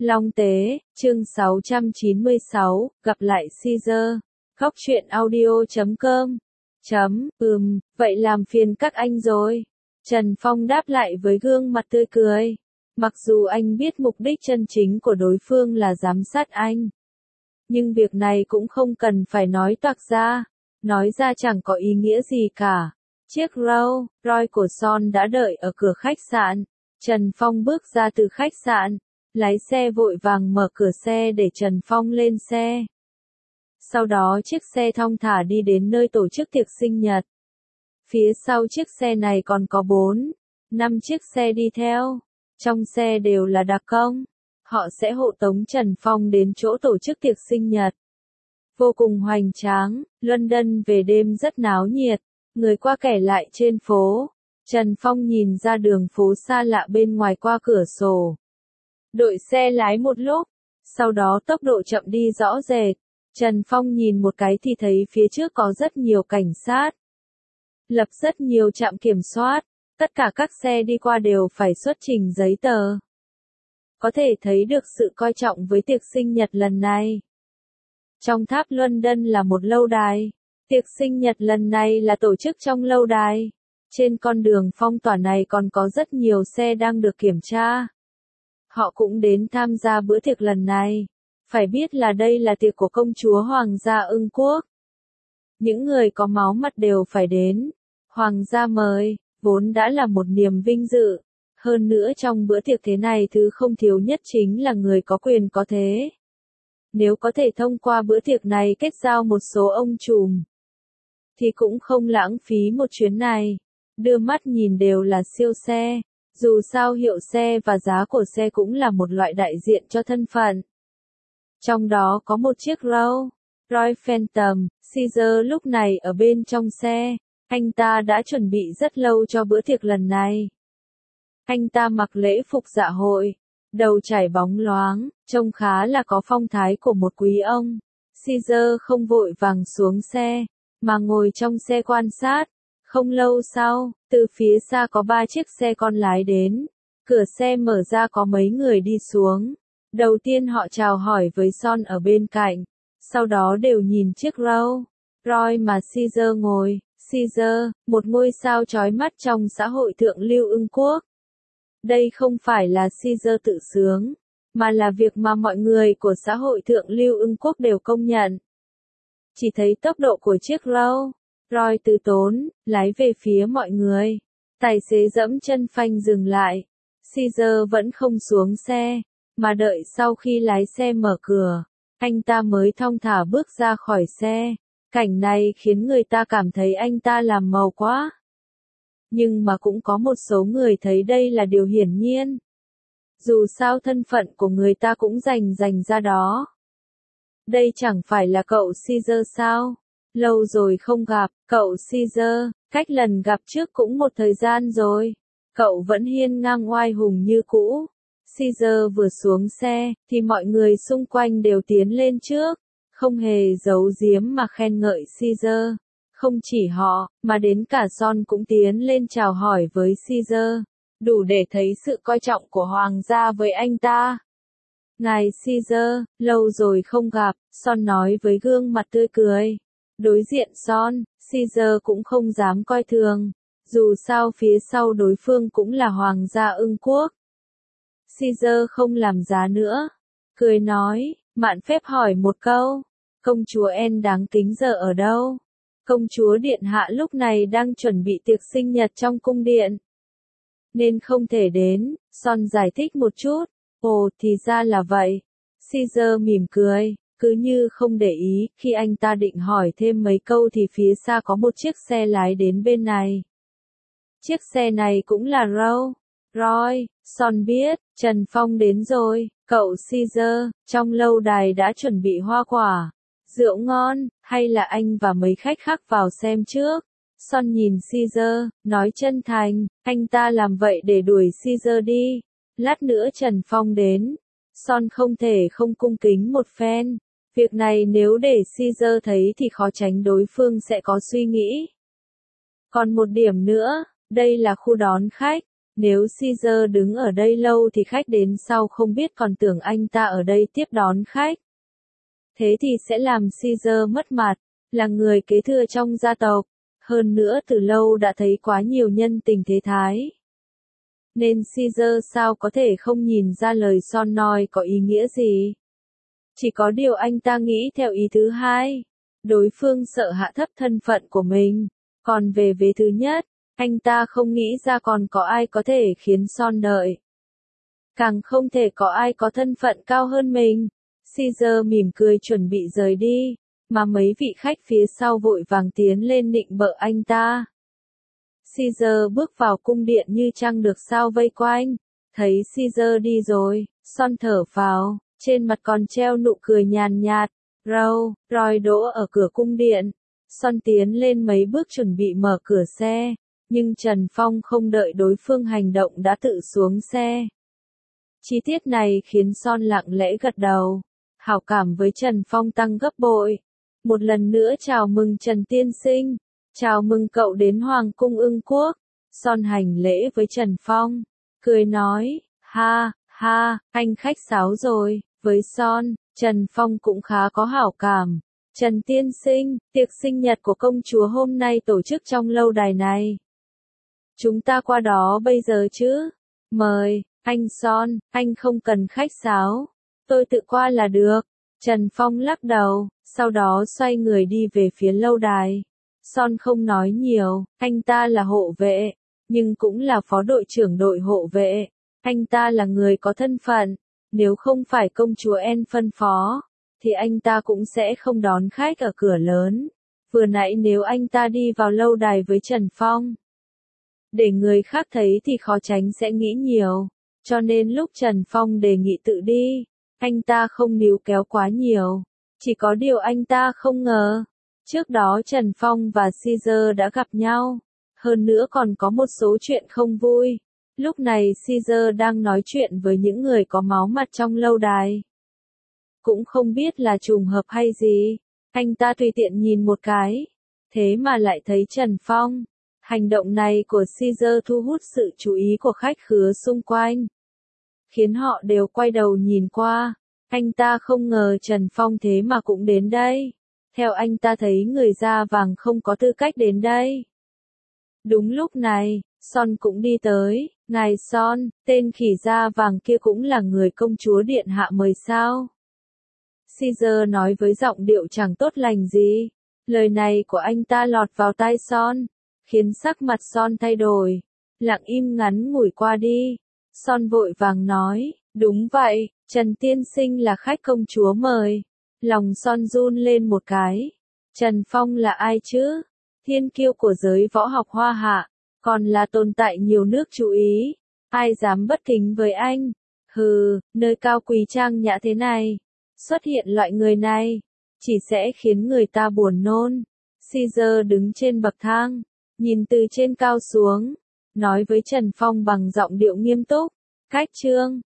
Long Tế, chương 696, gặp lại Caesar. Góc truyện audio.com. Vậy làm phiền các anh rồi. Trần Phong đáp lại với gương mặt tươi cười. Mặc dù anh biết mục đích chân chính của đối phương là giám sát anh. Nhưng việc này cũng không cần phải nói toạc ra. Nói ra chẳng có ý nghĩa gì cả. Chiếc Rolls Royce của Son đã đợi ở cửa khách sạn. Trần Phong bước ra từ khách sạn. Lái xe vội vàng mở cửa xe để Trần Phong lên xe. Sau đó chiếc xe thong thả đi đến nơi tổ chức tiệc sinh nhật. Phía sau chiếc xe này còn có 4-5 chiếc xe đi theo. Trong xe đều là đặc công. Họ sẽ hộ tống Trần Phong đến chỗ tổ chức tiệc sinh nhật. Vô cùng hoành tráng, London về đêm rất náo nhiệt. Người qua kẻ lại trên phố. Trần Phong nhìn ra đường phố xa lạ bên ngoài qua cửa sổ. Đội xe lái một lúc, sau đó tốc độ chậm đi rõ rệt. Trần Phong nhìn một cái thì thấy phía trước có rất nhiều cảnh sát. Lập rất nhiều trạm kiểm soát, tất cả các xe đi qua đều phải xuất trình giấy tờ. Có thể thấy được sự coi trọng với tiệc sinh nhật lần này. Trong tháp London là một lâu đài. Tiệc sinh nhật lần này là tổ chức trong lâu đài. Trên con đường phong tỏa này còn có rất nhiều xe đang được kiểm tra. Họ cũng đến tham gia bữa tiệc lần này. Phải biết là đây là tiệc của công chúa Hoàng gia Ưng Quốc. Những người có máu mặt đều phải đến. Hoàng gia mời, vốn đã là một niềm vinh dự. Hơn nữa trong bữa tiệc thế này thứ không thiếu nhất chính là người có quyền có thế. Nếu có thể thông qua bữa tiệc này kết giao một số ông trùm, thì cũng không lãng phí một chuyến này. Đưa mắt nhìn đều là siêu xe. Dù sao hiệu xe và giá của xe cũng là một loại đại diện cho thân phận. Trong đó có một chiếc Rolls Royce Phantom. Caesar lúc này ở bên trong xe. Anh ta đã chuẩn bị rất lâu cho bữa tiệc lần này. Anh ta mặc lễ phục dạ hội, đầu chải bóng loáng, trông khá là có phong thái của một quý ông. Caesar không vội vàng xuống xe, mà ngồi trong xe quan sát. Không lâu sau, từ phía xa có 3 chiếc xe con lái đến. Cửa xe mở ra có mấy người đi xuống. Đầu tiên họ chào hỏi với Son ở bên cạnh. Sau đó đều nhìn chiếc Rolls Royce mà Caesar ngồi. Caesar, một ngôi sao chói mắt trong xã hội thượng lưu Ưng Quốc. Đây không phải là Caesar tự sướng, mà là việc mà mọi người của xã hội thượng lưu Ưng Quốc đều công nhận. Chỉ thấy tốc độ của chiếc Rolls Royce từ tốn, lái về phía mọi người. Tài xế dẫm chân phanh dừng lại. Caesar vẫn không xuống xe, mà đợi sau khi lái xe mở cửa, anh ta mới thong thả bước ra khỏi xe. Cảnh này khiến người ta cảm thấy anh ta làm màu quá. Nhưng mà cũng có một số người thấy đây là điều hiển nhiên. Dù sao thân phận của người ta cũng dành ra đó. Đây chẳng phải là cậu Caesar sao? Lâu rồi không gặp, cậu Caesar, cách lần gặp trước cũng một thời gian rồi. Cậu vẫn hiên ngang oai hùng như cũ. Caesar vừa xuống xe, thì mọi người xung quanh đều tiến lên trước. Không hề giấu giếm mà khen ngợi Caesar. Không chỉ họ, mà đến cả Son cũng tiến lên chào hỏi với Caesar. Đủ để thấy sự coi trọng của Hoàng gia với anh ta. Ngài Caesar, lâu rồi không gặp, Son nói với gương mặt tươi cười. Đối diện Son, Caesar cũng không dám coi thường. Dù sao phía sau đối phương cũng là Hoàng gia Ưng Quốc. Caesar không làm giá nữa. Cười nói, mạn phép hỏi một câu. Công chúa En đáng kính giờ ở đâu? Công chúa điện hạ lúc này đang chuẩn bị tiệc sinh nhật trong cung điện, nên không thể đến. Son giải thích một chút. Ồ, thì ra là vậy. Caesar mỉm cười, cứ như không để ý. Khi anh ta định hỏi thêm mấy câu thì phía xa có một chiếc xe lái đến bên này. Chiếc xe này cũng là Rolls Royce. Son biết, Trần Phong đến rồi. Cậu Caesar, trong lâu đài đã chuẩn bị hoa quả, rượu ngon, hay là anh và mấy khách khác vào xem trước? Son nhìn Caesar, nói chân thành, anh ta làm vậy để đuổi Caesar đi. Lát nữa Trần Phong đến. Son không thể không cung kính một phen. Việc này nếu để Caesar thấy thì khó tránh đối phương sẽ có suy nghĩ. Còn một điểm nữa, đây là khu đón khách. Nếu Caesar đứng ở đây lâu thì khách đến sau không biết còn tưởng anh ta ở đây tiếp đón khách. Thế thì sẽ làm Caesar mất mặt, là người kế thừa trong gia tộc, hơn nữa từ lâu đã thấy quá nhiều nhân tình thế thái. Nên Caesar sao có thể không nhìn ra lời Son nói có ý nghĩa gì. Chỉ có điều anh ta nghĩ theo ý thứ hai, đối phương sợ hạ thấp thân phận của mình, còn về vế thứ nhất, anh ta không nghĩ ra còn có ai có thể khiến Son đợi. Càng không thể có ai có thân phận cao hơn mình. Caesar mỉm cười chuẩn bị rời đi, mà mấy vị khách phía sau vội vàng tiến lên nịnh bợ anh ta. Caesar bước vào cung điện như trăng được sao vây quanh, thấy Caesar đi rồi, Son thở phào, trên mặt còn treo nụ cười nhàn nhạt. Roy đỗ ở cửa cung điện, Son tiến lên mấy bước chuẩn bị mở cửa xe, nhưng Trần Phong không đợi đối phương hành động đã tự xuống xe. Chi tiết này khiến Son lặng lẽ gật đầu, hảo cảm với Trần Phong tăng gấp bội. Một lần nữa chào mừng Trần Tiên Sinh, chào mừng cậu đến Hoàng cung Ưng Quốc. Son hành lễ với Trần Phong, cười nói, ha, anh khách sáo rồi. Với Son, Trần Phong cũng khá có hảo cảm. Trần Tiên Sinh, tiệc sinh nhật của công chúa hôm nay tổ chức trong lâu đài này. Chúng ta qua đó bây giờ chứ? Mời, anh Son, anh không cần khách sáo. Tôi tự qua là được. Trần Phong lắc đầu, sau đó xoay người đi về phía lâu đài. Son không nói nhiều, anh ta là hộ vệ, nhưng cũng là phó đội trưởng đội hộ vệ. Anh ta là người có thân phận, nếu không phải công chúa En phân phó, thì anh ta cũng sẽ không đón khách ở cửa lớn. Vừa nãy nếu anh ta đi vào lâu đài với Trần Phong, để người khác thấy thì khó tránh sẽ nghĩ nhiều, cho nên lúc Trần Phong đề nghị tự đi, anh ta không níu kéo quá nhiều. Chỉ có điều anh ta không ngờ, trước đó Trần Phong và Caesar đã gặp nhau, hơn nữa còn có một số chuyện không vui. Lúc này Caesar đang nói chuyện với những người có máu mặt trong lâu đài. Cũng không biết là trùng hợp hay gì, anh ta tùy tiện nhìn một cái, thế mà lại thấy Trần Phong. Hành động này của Caesar thu hút sự chú ý của khách khứa xung quanh, khiến họ đều quay đầu nhìn qua. Anh ta không ngờ Trần Phong thế mà cũng đến đây. Theo anh ta thấy người da vàng không có tư cách đến đây. Đúng lúc này, Son cũng đi tới. Ngài Son, tên khỉ da vàng kia cũng là người công chúa điện hạ mời sao? Caesar nói với giọng điệu chẳng tốt lành gì. Lời này của anh ta lọt vào tai Son, khiến sắc mặt Son thay đổi. Lặng im ngắn ngủi qua đi. Son vội vàng nói, đúng vậy, Trần Tiên Sinh là khách công chúa mời. Lòng Son run lên một cái. Trần Phong là ai chứ? Thiên kiêu của giới võ học Hoa Hạ, còn là tồn tại nhiều nước chú ý. Ai dám bất kính với anh? Hừ, nơi cao quý trang nhã thế này, xuất hiện loại người này, chỉ sẽ khiến người ta buồn nôn. Caesar đứng trên bậc thang, nhìn từ trên cao xuống, nói với Trần Phong bằng giọng điệu nghiêm túc, khách trương,